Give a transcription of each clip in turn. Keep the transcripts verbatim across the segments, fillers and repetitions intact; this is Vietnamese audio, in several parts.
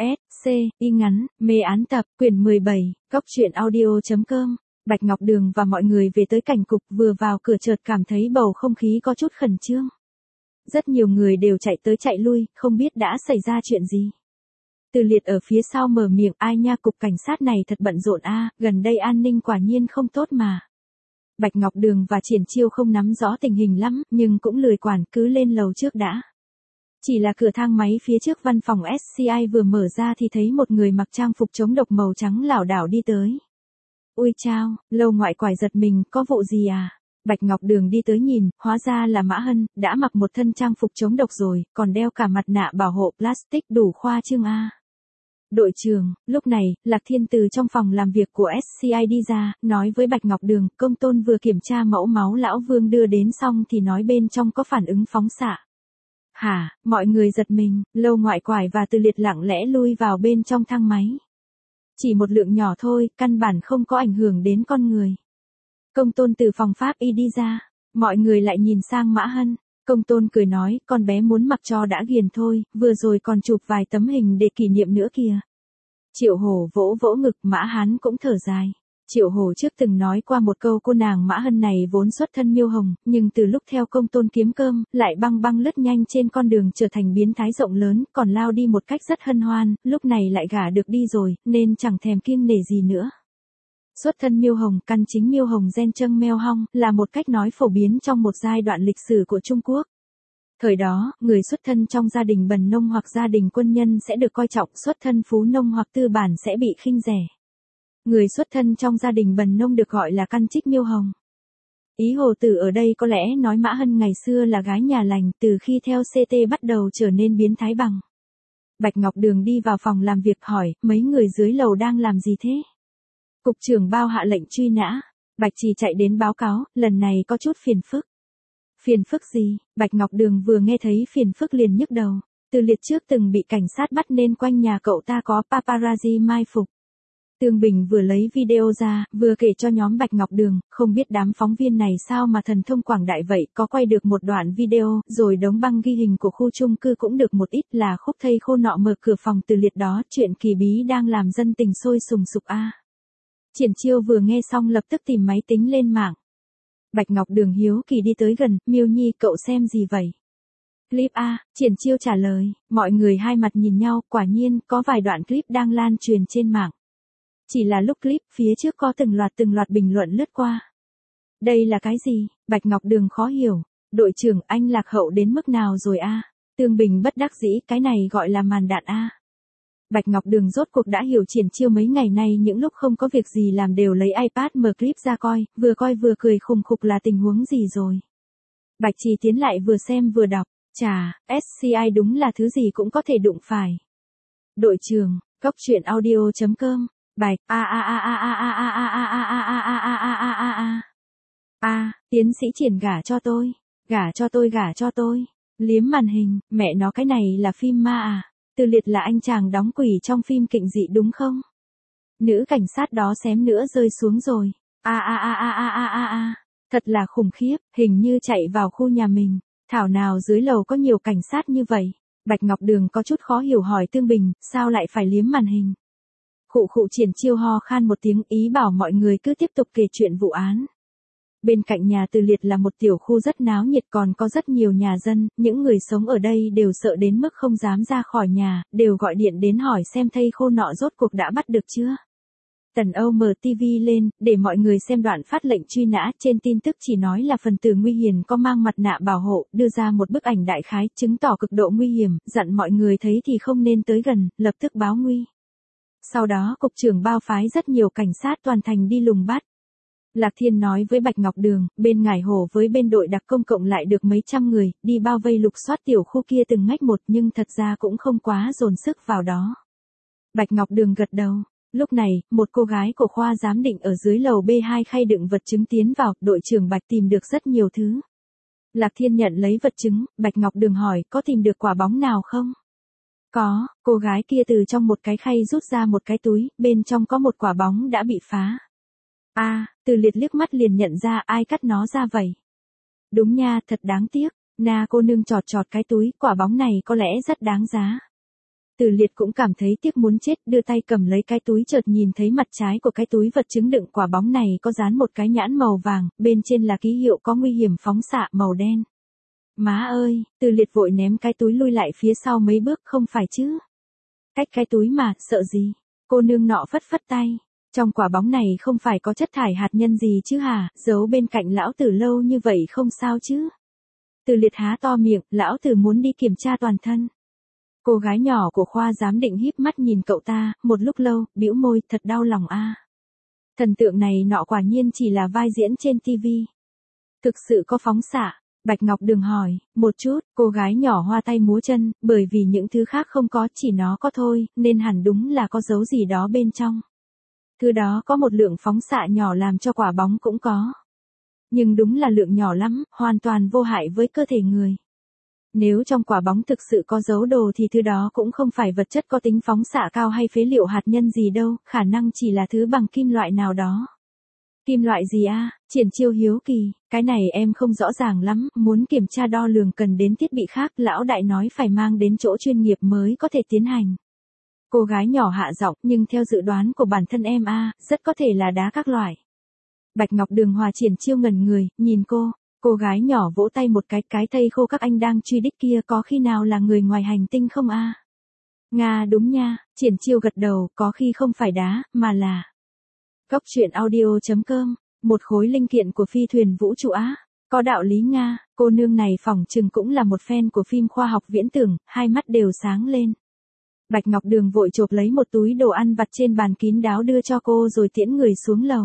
S, C, Y ngắn, mê án tập, quyển mười bảy, góc truyện audio.com. Bạch Ngọc Đường và mọi người về tới cảnh cục, vừa vào cửa chợt cảm thấy bầu không khí có chút khẩn trương. Rất nhiều người đều chạy tới chạy lui, không biết đã xảy ra chuyện gì. Từ Liệt ở phía sau mở miệng, ai nha, cục cảnh sát này thật bận rộn a, gần đây an ninh quả nhiên không tốt mà. Bạch Ngọc Đường và Triển Chiêu không nắm rõ tình hình lắm, nhưng cũng lười quản, cứ lên lầu trước đã. Chỉ là cửa thang máy phía trước văn phòng ét xê i vừa mở ra thì thấy một người mặc trang phục chống độc màu trắng lảo đảo đi tới. Ui chao, Lâu Ngoại Quải giật mình, có vụ gì à? Bạch Ngọc Đường đi tới nhìn, hóa ra là Mã Hân, đã mặc một thân trang phục chống độc rồi, còn đeo cả mặt nạ bảo hộ plastic đủ khoa trương a. Đội trưởng, lúc này, Lạc Thiên từ trong phòng làm việc của ét xê i đi ra, nói với Bạch Ngọc Đường, công tôn vừa kiểm tra mẫu máu lão Vương đưa đến xong thì nói bên trong có phản ứng phóng xạ. Hả, mọi người giật mình, Lâu Ngoại Quải và Từ Liệt lặng lẽ lui vào bên trong thang máy. Chỉ một lượng nhỏ thôi, căn bản không có ảnh hưởng đến con người. Công tôn từ phòng pháp y đi ra, mọi người lại nhìn sang Mã Hân. Công tôn cười nói, con bé muốn mặc cho đã ghiền thôi, vừa rồi còn chụp vài tấm hình để kỷ niệm nữa kìa. Triệu Hổ vỗ vỗ ngực, Mã Hán cũng thở dài. Triệu Hổ trước từng nói qua một câu, cô nàng Mã Hân này vốn xuất thân Miêu Hồng, nhưng từ lúc theo công tôn kiếm cơm, lại băng băng lướt nhanh trên con đường trở thành biến thái rộng lớn, còn lao đi một cách rất hân hoan, lúc này lại gả được đi rồi, nên chẳng thèm kiêng nể gì nữa. Xuất thân Miêu Hồng, căn chính Miêu Hồng gen trâng meo hong, là một cách nói phổ biến trong một giai đoạn lịch sử của Trung Quốc. Thời đó, người xuất thân trong gia đình bần nông hoặc gia đình quân nhân sẽ được coi trọng, xuất thân phú nông hoặc tư bản sẽ bị khinh rẻ. Người xuất thân trong gia đình bần nông được gọi là căn trích Miêu Hồng. Ý Hồ Tử ở đây có lẽ nói Mã Hân ngày xưa là gái nhà lành, từ khi theo xê tê bắt đầu trở nên biến thái bằng. Bạch Ngọc Đường đi vào phòng làm việc hỏi, mấy người dưới lầu đang làm gì thế? Cục trưởng Bao hạ lệnh truy nã. Bạch Trì chạy đến báo cáo, lần này có chút phiền phức. Phiền phức gì? Bạch Ngọc Đường vừa nghe thấy phiền phức liền nhức đầu. Từ Liệt trước từng bị cảnh sát bắt nên quanh nhà cậu ta có paparazzi mai phục. Tương Bình vừa lấy video ra, vừa kể cho nhóm Bạch Ngọc Đường, không biết đám phóng viên này sao mà thần thông quảng đại vậy, có quay được một đoạn video, rồi đống băng ghi hình của khu chung cư cũng được một ít, là khúc thây khô nọ mở cửa phòng Từ Liệt đó, chuyện kỳ bí đang làm dân tình sôi sùng sục a. À. Triển Chiêu vừa nghe xong lập tức tìm máy tính lên mạng. Bạch Ngọc Đường hiếu kỳ đi tới gần, Miêu Nhi cậu xem gì vậy? Clip A, Triển Chiêu trả lời, mọi người hai mặt nhìn nhau, quả nhiên, có vài đoạn clip đang lan truyền trên mạng. Chỉ là lúc clip phía trước có từng loạt từng loạt bình luận lướt qua. Đây là cái gì? Bạch Ngọc Đường khó hiểu. Đội trưởng, anh lạc hậu đến mức nào rồi a? À? Tương Bình bất đắc dĩ, cái này gọi là màn đạn a. À? Bạch Ngọc Đường rốt cuộc đã hiểu Triển Chiêu mấy ngày nay những lúc không có việc gì làm đều lấy iPad mở clip ra coi, vừa coi vừa cười khùng khục là tình huống gì rồi. Bạch Trì tiến lại vừa xem vừa đọc, chà, ét xê i đúng là thứ gì cũng có thể đụng phải. Đội trưởng, góc truyện audio.com. Bạch, a a a a a a a a a a a a a a a a a. A, tiến sĩ Triển gả cho tôi, gả cho tôi gả cho tôi. Liếm màn hình, mẹ nó cái này là phim ma à? Từ Liệt là anh chàng đóng quỷ trong phim kịnh dị đúng không? Nữ cảnh sát đó xém nữa rơi xuống rồi. A a a a a a a a. Thật là khủng khiếp, hình như chạy vào khu nhà mình. Thảo nào dưới lầu có nhiều cảnh sát như vậy. Bạch Ngọc Đường có chút khó hiểu hỏi Tương Bình, sao lại phải liếm màn hình? Khụ khụ Triển Chiêu ho khan một tiếng, ý bảo mọi người cứ tiếp tục kể chuyện vụ án. Bên cạnh nhà Từ Liệt là một tiểu khu rất náo nhiệt, còn có rất nhiều nhà dân, những người sống ở đây đều sợ đến mức không dám ra khỏi nhà, đều gọi điện đến hỏi xem thây khô nọ rốt cuộc đã bắt được chưa. Tần Âu mở ti vi lên, để mọi người xem đoạn phát lệnh truy nã, trên tin tức chỉ nói là phần tử nguy hiểm có mang mặt nạ bảo hộ, đưa ra một bức ảnh đại khái, chứng tỏ cực độ nguy hiểm, dặn mọi người thấy thì không nên tới gần, lập tức báo nguy. Sau đó cục trưởng Bao phái rất nhiều cảnh sát toàn thành đi lùng bắt. Lạc Thiên nói với Bạch Ngọc Đường, bên Ngải Hổ với bên đội đặc công cộng lại được mấy trăm người, đi bao vây lục soát tiểu khu kia từng ngách một, nhưng thật ra cũng không quá dồn sức vào đó. Bạch Ngọc Đường gật đầu. Lúc này, một cô gái của khoa giám định ở dưới lầu bê hai khay đựng vật chứng tiến vào, đội trưởng Bạch tìm được rất nhiều thứ. Lạc Thiên nhận lấy vật chứng, Bạch Ngọc Đường hỏi, có tìm được quả bóng nào không? Có, cô gái kia từ trong một cái khay rút ra một cái túi, bên trong có một quả bóng đã bị phá. A, à, Từ Liệt liếc mắt liền nhận ra ai cắt nó ra vậy. Đúng nha, thật đáng tiếc. Na cô nương chọt chọt cái túi, quả bóng này có lẽ rất đáng giá. Từ Liệt cũng cảm thấy tiếc muốn chết, đưa tay cầm lấy cái túi, chợt nhìn thấy mặt trái của cái túi vật chứng đựng quả bóng này có dán một cái nhãn màu vàng, bên trên là ký hiệu có nguy hiểm phóng xạ màu đen. Má ơi, Từ Liệt vội ném cái túi lui lại phía sau mấy bước, không phải chứ. Cách cái túi mà, sợ gì? Cô nương nọ phất phất tay. Trong quả bóng này không phải có chất thải hạt nhân gì chứ hả, giấu bên cạnh lão tử lâu như vậy không sao chứ. Từ Liệt há to miệng, lão tử muốn đi kiểm tra toàn thân. Cô gái nhỏ của khoa giám định híp mắt nhìn cậu ta, một lúc lâu, bĩu môi, thật đau lòng a. Thần tượng này nọ quả nhiên chỉ là vai diễn trên tivi. Thực sự có phóng xạ? Bạch Ngọc Đường hỏi. Một chút, cô gái nhỏ hoa tay múa chân, bởi vì những thứ khác không có, chỉ nó có thôi, nên hẳn đúng là có dấu gì đó bên trong. Thứ đó có một lượng phóng xạ nhỏ làm cho quả bóng cũng có. Nhưng đúng là lượng nhỏ lắm, hoàn toàn vô hại với cơ thể người. Nếu trong quả bóng thực sự có dấu đồ thì thứ đó cũng không phải vật chất có tính phóng xạ cao hay phế liệu hạt nhân gì đâu, khả năng chỉ là thứ bằng kim loại nào đó. Kim loại gì a? À? Triển Chiêu hiếu kỳ, cái này em không rõ ràng lắm, muốn kiểm tra đo lường cần đến thiết bị khác, lão đại nói phải mang đến chỗ chuyên nghiệp mới có thể tiến hành. Cô gái nhỏ hạ giọng, nhưng theo dự đoán của bản thân em a, à, rất có thể là đá các loại. Bạch Ngọc Đường hòa Triển Chiêu ngẩn người, nhìn cô. Cô gái nhỏ vỗ tay một cái, cái thây khô các anh đang truy đích kia có khi nào là người ngoài hành tinh không a? À? Nga đúng nha, Triển Chiêu gật đầu, có khi không phải đá, mà là Cóc truyện audio chấm com, một khối linh kiện của phi thuyền vũ trụ á. Có đạo lý Nga, cô nương này phỏng chừng cũng là một fan của phim khoa học viễn tưởng, hai mắt đều sáng lên. Bạch Ngọc Đường vội chộp lấy một túi đồ ăn vặt trên bàn kín đáo đưa cho cô rồi tiễn người xuống lầu.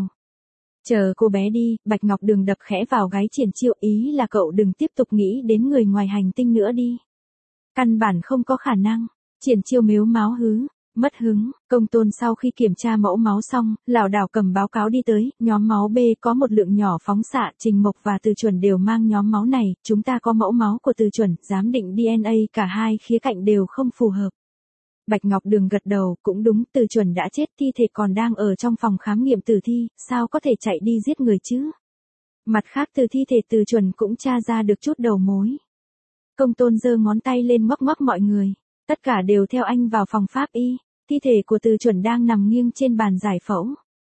Chờ cô bé đi, Bạch Ngọc Đường đập khẽ vào gáy Triển Chiêu, ý là cậu đừng tiếp tục nghĩ đến người ngoài hành tinh nữa đi. Căn bản không có khả năng. Triển Chiêu mếu máo hứ, mất hứng. Công Tôn sau khi kiểm tra mẫu máu xong, lảo đảo cầm báo cáo đi tới, nhóm máu B có một lượng nhỏ phóng xạ, Trình Mộc và Từ Chuẩn đều mang nhóm máu này, chúng ta có mẫu máu của Từ Chuẩn, giám định đê en a cả hai khía cạnh đều không phù hợp. Bạch Ngọc Đường gật đầu, cũng đúng, Từ Chuẩn đã chết, thi thể còn đang ở trong phòng khám nghiệm tử thi, sao có thể chạy đi giết người chứ? Mặt khác từ thi thể Từ Chuẩn cũng tra ra được chút đầu mối. Công Tôn giơ ngón tay lên ngoắc ngoắc mọi người, tất cả đều theo anh vào phòng pháp y, thi thể của Từ Chuẩn đang nằm nghiêng trên bàn giải phẫu.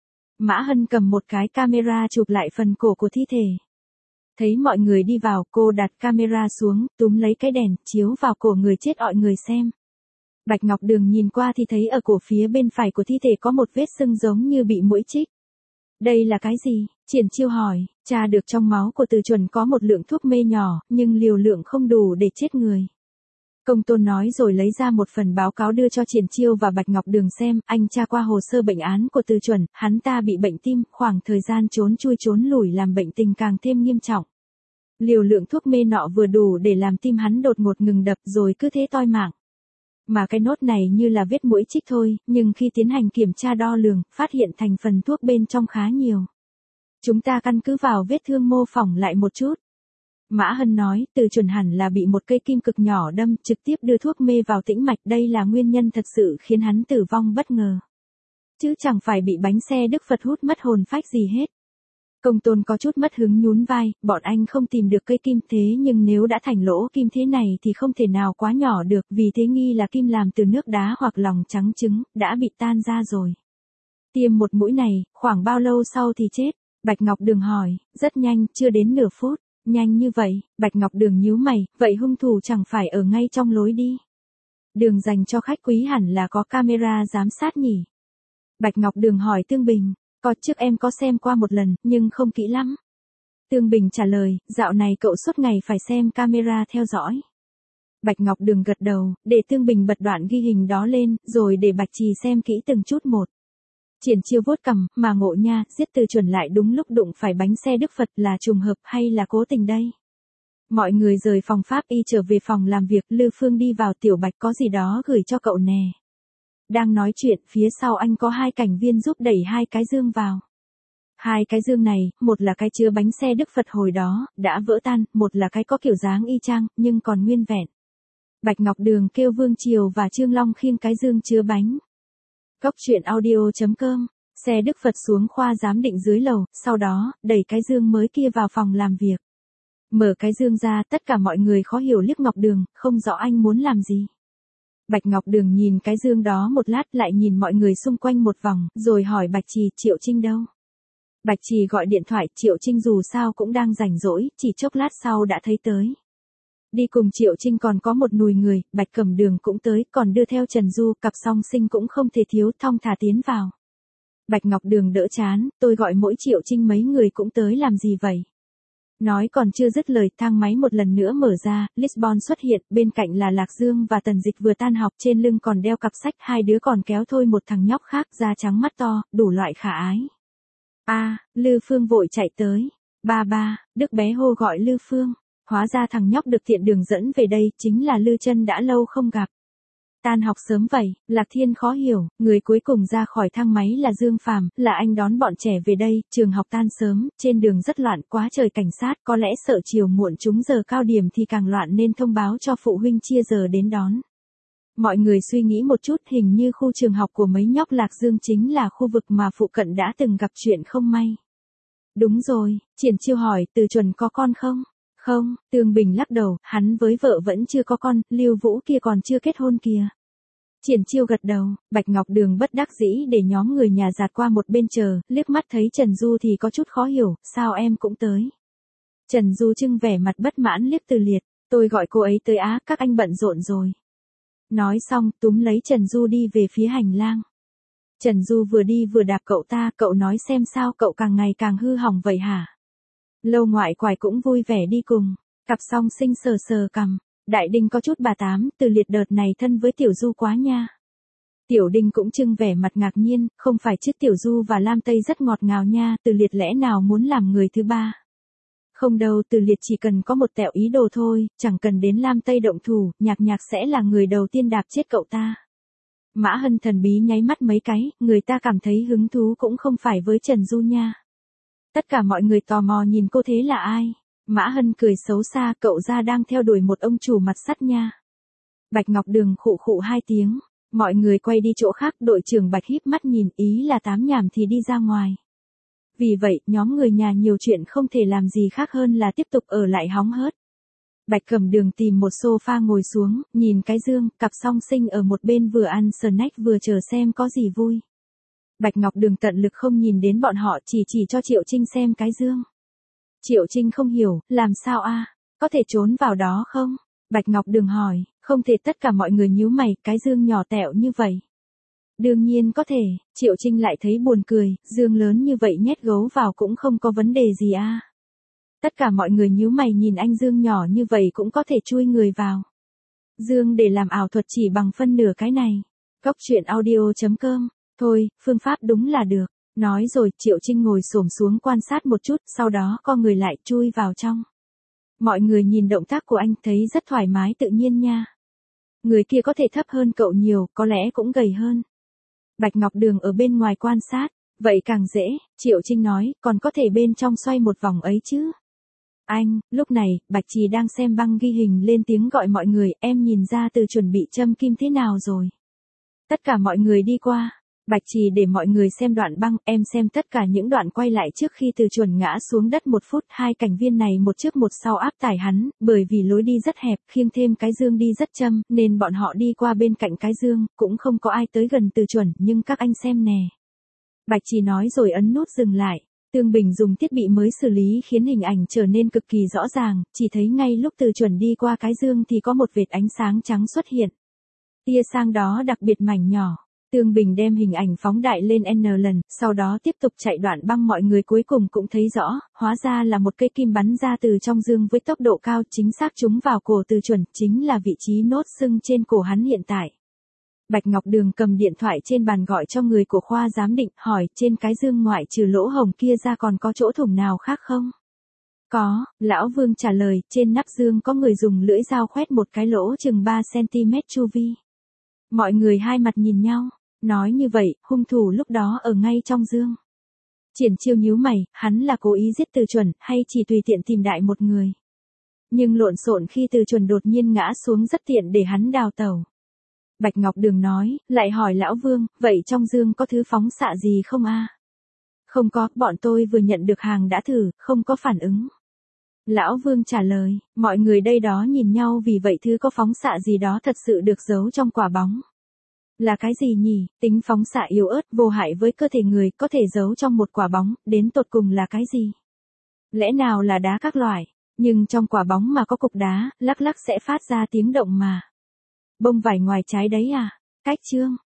Mã Hân cầm một cái camera chụp lại phần cổ của thi thể. Thấy mọi người đi vào, cô đặt camera xuống, túm lấy cái đèn, chiếu vào cổ người chết mọi người xem. Bạch Ngọc Đường nhìn qua thì thấy ở cổ phía bên phải của thi thể có một vết sưng giống như bị muỗi chích. Đây là cái gì? Triển Chiêu hỏi, tra được trong máu của Từ Chuẩn có một lượng thuốc mê nhỏ, nhưng liều lượng không đủ để chết người. Công Tôn nói rồi lấy ra một phần báo cáo đưa cho Triển Chiêu và Bạch Ngọc Đường xem, anh tra qua hồ sơ bệnh án của Từ Chuẩn, hắn ta bị bệnh tim, khoảng thời gian trốn chui trốn lủi làm bệnh tình càng thêm nghiêm trọng. Liều lượng thuốc mê nọ vừa đủ để làm tim hắn đột ngột ngừng đập rồi cứ thế toi mạng. Mà cái nốt này như là vết muỗi chích thôi, nhưng khi tiến hành kiểm tra đo lường, phát hiện thành phần thuốc bên trong khá nhiều. Chúng ta căn cứ vào vết thương mô phỏng lại một chút. Mã Hân nói, Từ Chuẩn hẳn là bị một cây kim cực nhỏ đâm, trực tiếp đưa thuốc mê vào tĩnh mạch, đây là nguyên nhân thật sự khiến hắn tử vong bất ngờ. Chứ chẳng phải bị bánh xe Đức Phật hút mất hồn phách gì hết. Công Tôn có chút mất hứng nhún vai, bọn anh không tìm được cây kim thế nhưng nếu đã thành lỗ kim thế này thì không thể nào quá nhỏ được, vì thế nghi là kim làm từ nước đá hoặc lòng trắng trứng, đã bị tan ra rồi. Tiêm một mũi này, khoảng bao lâu sau thì chết? Bạch Ngọc Đường hỏi, rất nhanh, chưa đến nửa phút. Nhanh như vậy, Bạch Ngọc Đường nhíu mày, vậy hung thủ chẳng phải ở ngay trong lối đi. Đường dành cho khách quý hẳn là có camera giám sát nhỉ? Bạch Ngọc Đường hỏi Tương Bình, có trước em có xem qua một lần, nhưng không kỹ lắm. Tương Bình trả lời, dạo này cậu suốt ngày phải xem camera theo dõi. Bạch Ngọc Đường gật đầu, để Tương Bình bật đoạn ghi hình đó lên, rồi để Bạch Trì xem kỹ từng chút một. Triển Chiêu vuốt cằm, mà ngộ nha, giết Từ Chuẩn lại đúng lúc đụng phải bánh xe Đức Phật là trùng hợp hay là cố tình đây? Mọi người rời phòng pháp y trở về phòng làm việc, Lư Phương đi vào, Tiểu Bạch có gì đó gửi cho cậu nè. Đang nói chuyện, phía sau anh có hai cảnh viên giúp đẩy hai cái dương vào. Hai cái dương này, một là cái chứa bánh xe Đức Phật hồi đó, đã vỡ tan, một là cái có kiểu dáng y chang, nhưng còn nguyên vẹn. Bạch Ngọc Đường kêu Vương Triều và Trương Long khiêng cái dương chứa bánh. Cóc truyện audio chấm com, xe Đức Phật xuống khoa giám định dưới lầu, sau đó, đẩy cái dương mới kia vào phòng làm việc. Mở cái dương ra, tất cả mọi người khó hiểu liếc Ngọc Đường, không rõ anh muốn làm gì. Bạch Ngọc Đường nhìn cái dương đó một lát lại nhìn mọi người xung quanh một vòng, rồi hỏi Bạch Trì Triệu Trinh đâu? Bạch Trì gọi điện thoại, Triệu Trinh dù sao cũng đang rảnh rỗi, chỉ chốc lát sau đã thấy tới. Đi cùng Triệu Trinh còn có một nùi người, Bạch Cẩm Đường cũng tới, còn đưa theo Trần Du, cặp song sinh cũng không thể thiếu, thong thả tiến vào. Bạch Ngọc Đường đỡ chán, tôi gọi mỗi Triệu Trinh mấy người cũng tới làm gì vậy? Nói còn chưa dứt lời, thang máy một lần nữa mở ra, Lisbon xuất hiện, bên cạnh là Lạc Dương và Tần Dịch vừa tan học, trên lưng còn đeo cặp sách, hai đứa còn kéo thôi một thằng nhóc khác, da trắng mắt to, đủ loại khả ái. A, à, Lư Phương vội chạy tới. Ba ba, Đức bé hô gọi Lư Phương. Hóa ra thằng nhóc được Thiện Đường dẫn về đây, chính là Lư Chân đã lâu không gặp. Tan học sớm vậy, Lạc Thiên khó hiểu, người cuối cùng ra khỏi thang máy là Dương Phàm, là anh đón bọn trẻ về đây, trường học tan sớm, trên đường rất loạn, quá trời cảnh sát, có lẽ sợ chiều muộn chúng giờ cao điểm thì càng loạn nên thông báo cho phụ huynh chia giờ đến đón. Mọi người suy nghĩ một chút, hình như khu trường học của mấy nhóc Lạc Dương chính là khu vực mà phụ cận đã từng gặp chuyện không may. Đúng rồi, Triển Chiêu hỏi, Từ Chuẩn có con không? Không, Tường Bình lắc đầu, hắn với vợ vẫn chưa có con, Lưu Vũ kia còn chưa kết hôn kìa. Triển Chiêu gật đầu, Bạch Ngọc Đường bất đắc dĩ để nhóm người nhà dạt qua một bên chờ, liếc mắt thấy Trần Du thì có chút khó hiểu, sao em cũng tới? Trần Du trưng vẻ mặt bất mãn liếc Từ Liệt, tôi gọi cô ấy tới á, các anh bận rộn rồi. Nói xong, túm lấy Trần Du đi về phía hành lang. Trần Du vừa đi vừa đạp cậu ta, cậu nói xem sao cậu càng ngày càng hư hỏng vậy hả? Lâu Ngoại Quải cũng vui vẻ đi cùng, cặp song sinh sờ sờ cằm, Đại Đinh có chút bà tám, Từ Liệt đợt này thân với Tiểu Du quá nha. Tiểu Đinh cũng trưng vẻ mặt ngạc nhiên, không phải chứ Tiểu Du và Lam Tây rất ngọt ngào nha, Từ Liệt lẽ nào muốn làm người thứ ba? Không đâu, Từ Liệt chỉ cần có một tẹo ý đồ thôi, chẳng cần đến Lam Tây động thủ, Nhạc Nhạc sẽ là người đầu tiên đạp chết cậu ta. Mã Hân thần bí nháy mắt mấy cái, người ta cảm thấy hứng thú cũng không phải với Trần Du nha. Tất cả mọi người tò mò nhìn cô thế là ai? Mã Hân cười xấu xa, cậu ra đang theo đuổi một ông chủ mặt sắt nha. Bạch Ngọc Đường khụ khụ hai tiếng, mọi người quay đi chỗ khác, đội trưởng Bạch híp mắt nhìn, ý là tám nhảm thì đi ra ngoài. Vì vậy, nhóm người nhà nhiều chuyện không thể làm gì khác hơn là tiếp tục ở lại hóng hớt. Bạch Cẩm Đường tìm một sofa ngồi xuống, nhìn cái dương, cặp song sinh ở một bên vừa ăn snack vừa chờ xem có gì vui. Bạch Ngọc Đường tận lực không nhìn đến bọn họ, chỉ chỉ cho Triệu Trinh xem cái dương. Triệu Trinh không hiểu, làm sao a? Có thể trốn vào đó không? Bạch Ngọc Đường hỏi, không thể. Tất cả mọi người nhíu mày, cái dương nhỏ tẹo như vậy. Đương nhiên có thể, Triệu Trinh lại thấy buồn cười, dương lớn như vậy nhét gấu vào cũng không có vấn đề gì a. Tất cả mọi người nhíu mày nhìn anh dương nhỏ như vậy cũng có thể chui người vào. Dương để làm ảo thuật chỉ bằng phân nửa cái này. Góc truyện audio chấm com. Thôi, phương pháp đúng là được. Nói rồi, Triệu Trinh ngồi xổm xuống quan sát một chút, sau đó co người lại chui vào trong. Mọi người nhìn động tác của anh thấy rất thoải mái tự nhiên nha. Người kia có thể thấp hơn cậu nhiều, có lẽ cũng gầy hơn. Bạch Ngọc Đường ở bên ngoài quan sát, vậy càng dễ, Triệu Trinh nói, còn có thể bên trong xoay một vòng ấy chứ. Anh, lúc này, Bạch Trì đang xem băng ghi hình lên tiếng gọi mọi người, em nhìn ra Từ chuẩn bị châm kim thế nào rồi. Tất cả mọi người đi qua. Bạch Trì để mọi người xem đoạn băng, em xem tất cả những đoạn quay lại trước khi Từ chuẩn ngã xuống đất một phút, hai cảnh viên này một trước một sau áp tải hắn, bởi vì lối đi rất hẹp, khiêng thêm cái dương đi rất châm, nên bọn họ đi qua bên cạnh cái dương, cũng không có ai tới gần Từ chuẩn, nhưng các anh xem nè. Bạch Trì nói rồi ấn nút dừng lại. Tương Bình dùng thiết bị mới xử lý khiến hình ảnh trở nên cực kỳ rõ ràng, chỉ thấy ngay lúc Từ chuẩn đi qua cái dương thì có một vệt ánh sáng trắng xuất hiện. Tia sáng đó đặc biệt mảnh nhỏ. Tương Bình đem hình ảnh phóng đại lên N lần, sau đó tiếp tục chạy đoạn băng, mọi người cuối cùng cũng thấy rõ, hóa ra là một cây kim bắn ra từ trong dương với tốc độ cao, chính xác trúng vào cổ Từ chuẩn, chính là vị trí nốt sưng trên cổ hắn hiện tại. Bạch Ngọc Đường cầm điện thoại trên bàn gọi cho người của khoa giám định, hỏi, trên cái dương ngoại trừ lỗ hổng kia ra còn có chỗ thủng nào khác không? Có, Lão Vương trả lời, trên nắp dương có người dùng lưỡi dao khoét một cái lỗ chừng ba xăng ti mét chu vi. Mọi người hai mặt nhìn nhau, nói như vậy, hung thủ lúc đó ở ngay trong dương. Triển Chiêu nhíu mày, hắn là cố ý giết Từ chuẩn, hay chỉ tùy tiện tìm đại một người. Nhưng lộn xộn khi Từ chuẩn đột nhiên ngã xuống rất tiện để hắn đào tẩu. Bạch Ngọc Đường nói, lại hỏi Lão Vương, vậy trong dương có thứ phóng xạ gì không a? Không có, bọn tôi vừa nhận được hàng đã thử, không có phản ứng. Lão Vương trả lời, mọi người đây đó nhìn nhau vì vậy thứ có phóng xạ gì đó thật sự được giấu trong quả bóng. Là cái gì nhỉ? Tính phóng xạ yếu ớt vô hại với cơ thể người có thể giấu trong một quả bóng, đến tột cùng là cái gì? Lẽ nào là đá các loại, nhưng trong quả bóng mà có cục đá, lắc lắc sẽ phát ra tiếng động mà. Bông vải ngoài trái đấy à? Cách chương